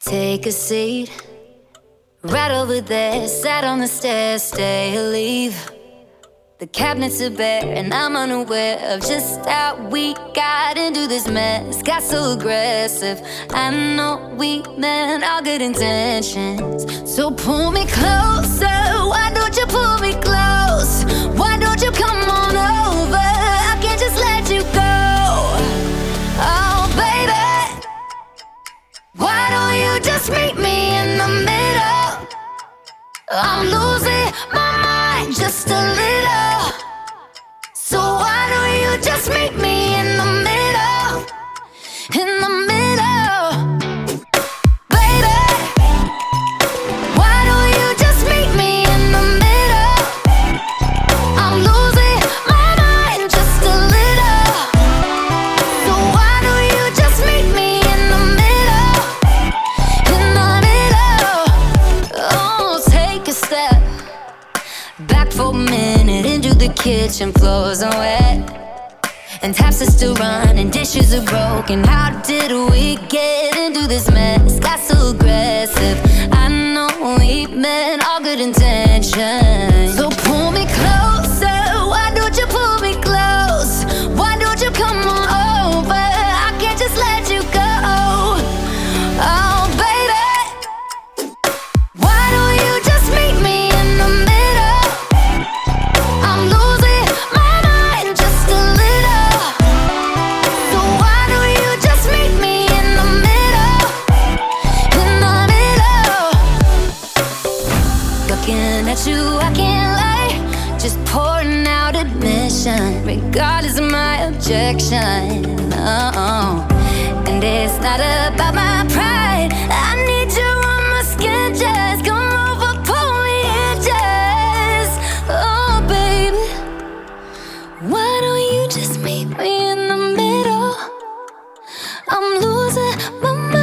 Take a seat, right over there. Sat on the stairs, stay or leave. The cabinets are bare and I'm unaware of just how we got into this mess. Got so aggressive. I know we meant all good intentions. So pull me closer. Why don't you pull me close? Why don't you come on over? I can't just let you go. Oh baby, why don't you just meet me in the middle? I'm losing my mind just a little. So why don't you just meet me in the middle? In the middle. Baby, why don't you just meet me in the middle? I'm losing my mind just a little. So why don't you just meet me in the middle? In the middle. Oh, take a step back for a minute into the kitchen. Floors are wet and taps are still running, dishes are broken. How did we get into this mess? Got so aggressive. I know we meant all good intentions. So pull me closer. Why don't you pull me close? Why don't you come on over? I can't just let you go. Oh baby, why don't you just meet me in the middle? I'm losing my mind just a little. So why don't you just meet me in the middle? In the middle. Looking at you, I can't lie. Just pouring out admission, regardless of my objection. Oh, and it's not about my pride. I need you on my skin, just come over, pull me in, just. Oh, baby, why don't you just meet me in the middle? I'm losing my mind.